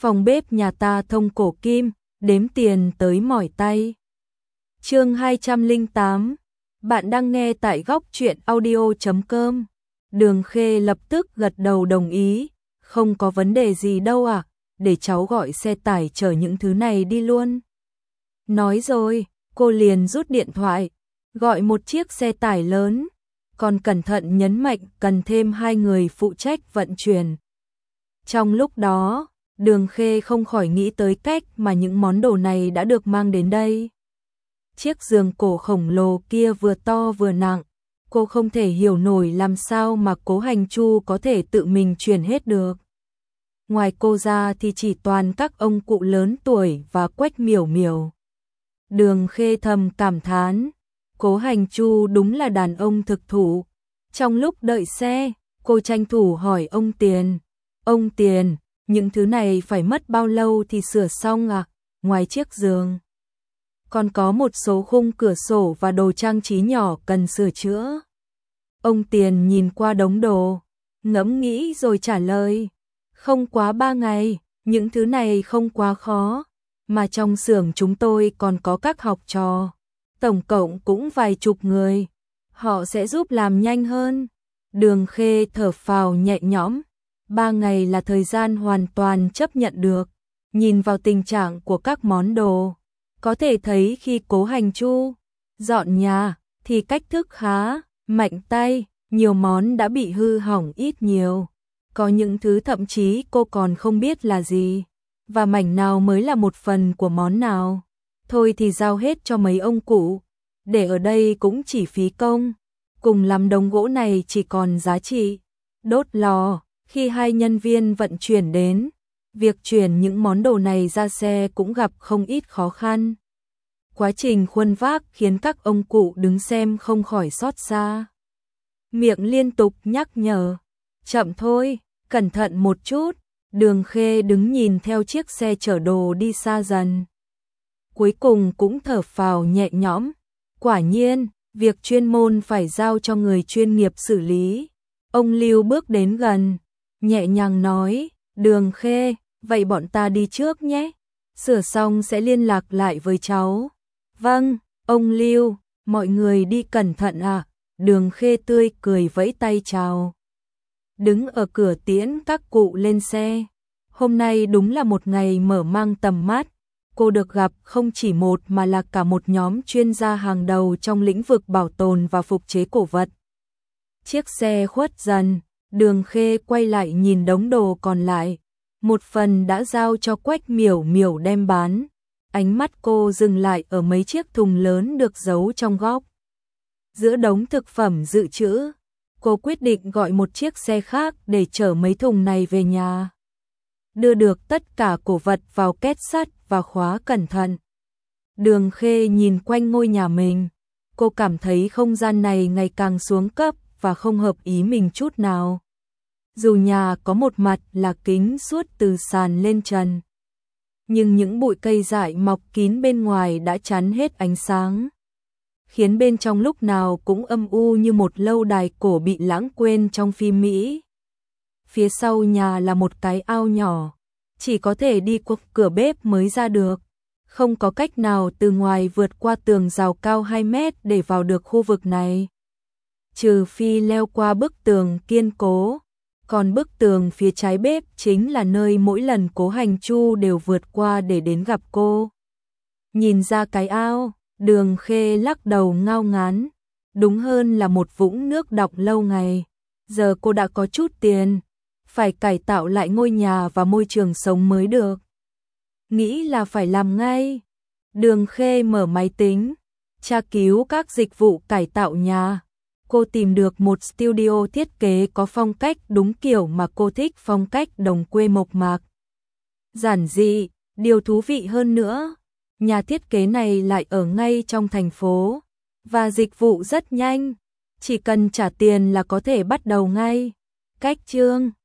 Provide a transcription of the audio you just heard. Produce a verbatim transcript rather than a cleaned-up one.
Phòng bếp nhà ta thông cổ kim, đếm tiền tới mỏi tay. Chương hai trăm lẻ tám. Bạn đang nghe tại góc truyện audio chấm com. Đường Khê lập tức gật đầu đồng ý, không có vấn đề gì đâu ạ, à, để cháu gọi xe tải chở những thứ này đi luôn. Nói rồi, cô liền rút điện thoại, gọi một chiếc xe tải lớn, còn cẩn thận nhấn mạnh cần thêm hai người phụ trách vận chuyển. Trong lúc đó, Đường Khê không khỏi nghĩ tới cách mà những món đồ này đã được mang đến đây. Chiếc giường cổ khổng lồ kia vừa to vừa nặng, cô không thể hiểu nổi làm sao mà Cố Hành Chu có thể tự mình chuyển hết được. Ngoài cô ra thì chỉ toàn các ông cụ lớn tuổi và Quách Miểu Miểu. Đường Khê thầm cảm thán, Cố Hành Chu đúng là đàn ông thực thụ. Trong lúc đợi xe, cô tranh thủ hỏi ông Tiền, ông Tiền, những thứ này phải mất bao lâu thì sửa xong à? Ngoài chiếc giường, còn có một số khung cửa sổ và đồ trang trí nhỏ cần sửa chữa. Ông Tiền nhìn qua đống đồ, ngẫm nghĩ rồi trả lời, không quá ba ngày, những thứ này không quá khó, mà trong xưởng chúng tôi còn có các học trò, tổng cộng cũng vài chục người, họ sẽ giúp làm nhanh hơn. Đường Khê thở phào nhẹ nhõm, ba ngày là thời gian hoàn toàn chấp nhận được. Nhìn vào tình trạng của các món đồ, có thể thấy khi Cố Hành Chu dọn nhà thì cách thức khá mạnh tay, nhiều món đã bị hư hỏng ít nhiều. Có những thứ thậm chí cô còn không biết là gì, và mảnh nào mới là một phần của món nào. Thôi thì giao hết cho mấy ông cụ, để ở đây cũng chỉ phí công, cùng lắm đống gỗ này chỉ còn giá trị đốt lò. Khi hai nhân viên vận chuyển đến, việc chuyển những món đồ này ra xe cũng gặp không ít khó khăn. Quá trình khuân vác khiến các ông cụ đứng xem không khỏi xót xa. Miệng liên tục nhắc nhở, chậm thôi, cẩn thận một chút. Đường Khê đứng nhìn theo chiếc xe chở đồ đi xa dần. Cuối cùng cũng thở phào nhẹ nhõm. Quả nhiên, việc chuyên môn phải giao cho người chuyên nghiệp xử lý. Ông Lưu bước đến gần, nhẹ nhàng nói, Đường Khê, vậy bọn ta đi trước nhé, sửa xong sẽ liên lạc lại với cháu. Vâng, ông Lưu, mọi người đi cẩn thận à. Đường Khê tươi cười vẫy tay chào, đứng ở cửa tiễn các cụ lên xe. Hôm nay đúng là một ngày mở mang tầm mắt, cô được gặp không chỉ một mà là cả một nhóm chuyên gia hàng đầu trong lĩnh vực bảo tồn và phục chế cổ vật. Chiếc xe khuất dần, Đường Khê quay lại nhìn đống đồ còn lại, một phần đã giao cho Quách Miểu Miểu đem bán. Ánh mắt cô dừng lại ở mấy chiếc thùng lớn được giấu trong góc. Giữa đống thực phẩm dự trữ, cô quyết định gọi một chiếc xe khác để chở mấy thùng này về nhà. Đưa được tất cả cổ vật vào két sắt và khóa cẩn thận. Đường Khê nhìn quanh ngôi nhà mình, cô cảm thấy không gian này ngày càng xuống cấp và không hợp ý mình chút nào. Dù nhà có một mặt là kính suốt từ sàn lên trần, nhưng những bụi cây dại mọc kín bên ngoài đã chắn hết ánh sáng, khiến bên trong lúc nào cũng âm u như một lâu đài cổ bị lãng quên trong phim Mỹ. Phía sau nhà là một cái ao nhỏ, chỉ có thể đi qua cửa bếp mới ra được, không có cách nào từ ngoài vượt qua tường rào cao hai mét để vào được khu vực này. Trừ phi leo qua bức tường kiên cố, còn bức tường phía trái bếp chính là nơi mỗi lần Cố Hành Chu đều vượt qua để đến gặp cô. Nhìn ra cái ao, Đường Khê lắc đầu ngao ngán, đúng hơn là một vũng nước đọng lâu ngày. Giờ cô đã có chút tiền, phải cải tạo lại ngôi nhà và môi trường sống mới được. Nghĩ là phải làm ngay. Đường Khê mở máy tính, tra cứu các dịch vụ cải tạo nhà. Cô tìm được một studio thiết kế có phong cách đúng kiểu mà cô thích, phong cách đồng quê mộc mạc, giản dị. Điều thú vị hơn nữa, nhà thiết kế này lại ở ngay trong thành phố, và dịch vụ rất nhanh, chỉ cần trả tiền là có thể bắt đầu ngay. Cách chương